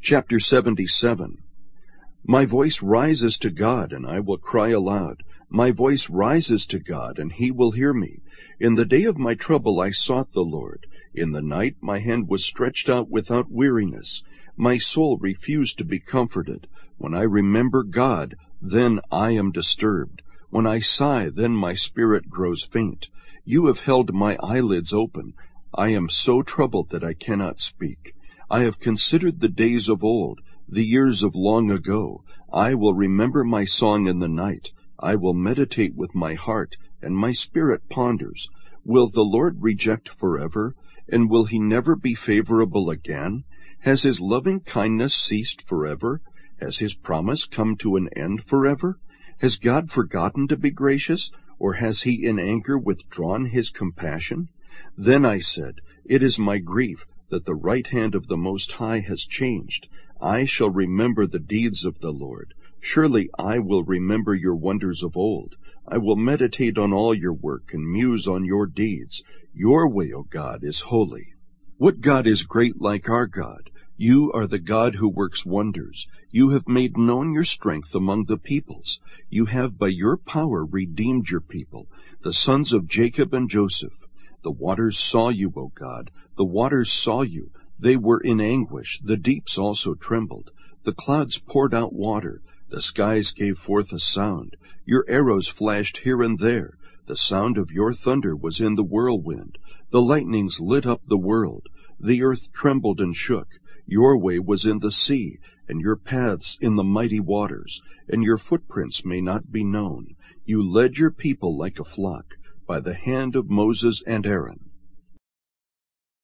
Chapter 77. My voice rises to God, and I will cry aloud. My voice rises to God, and he will hear me. In the day of my trouble I sought the Lord. In the night my hand was stretched out without weariness. My soul refused to be comforted. When I remember God, then I am disturbed. When I sigh, then my spirit grows faint. You have held my eyelids open. I am so troubled that I cannot speak. I have considered the days of old, the years of long ago. I will remember my song in the night. I will meditate with my heart, and my spirit ponders. Will the Lord reject forever? And will he never be favorable again? Has his loving kindness ceased forever? Has his promise come to an end forever? Has God forgotten to be gracious, or has he in anger withdrawn his compassion? Then I said, It is my grief that the right hand of the Most High has changed. I shall remember the deeds of the Lord. Surely I will remember your wonders of old. I will meditate on all your work and muse on your deeds. Your way, O God, is holy. What God is great like our God? You are the God who works wonders. You have made known your strength among the peoples. You have by your power redeemed your people, the sons of Jacob and Joseph. The waters saw you, O God. The waters saw you. They were in anguish. The deeps also trembled. The clouds poured out water. The skies gave forth a sound. Your arrows flashed here and there. The sound of your thunder was in the whirlwind. The lightnings lit up the world. The earth trembled and shook. Your way was in the sea, and your paths in the mighty waters, and your footprints may not be known. You led your people like a flock by the hand of Moses and Aaron.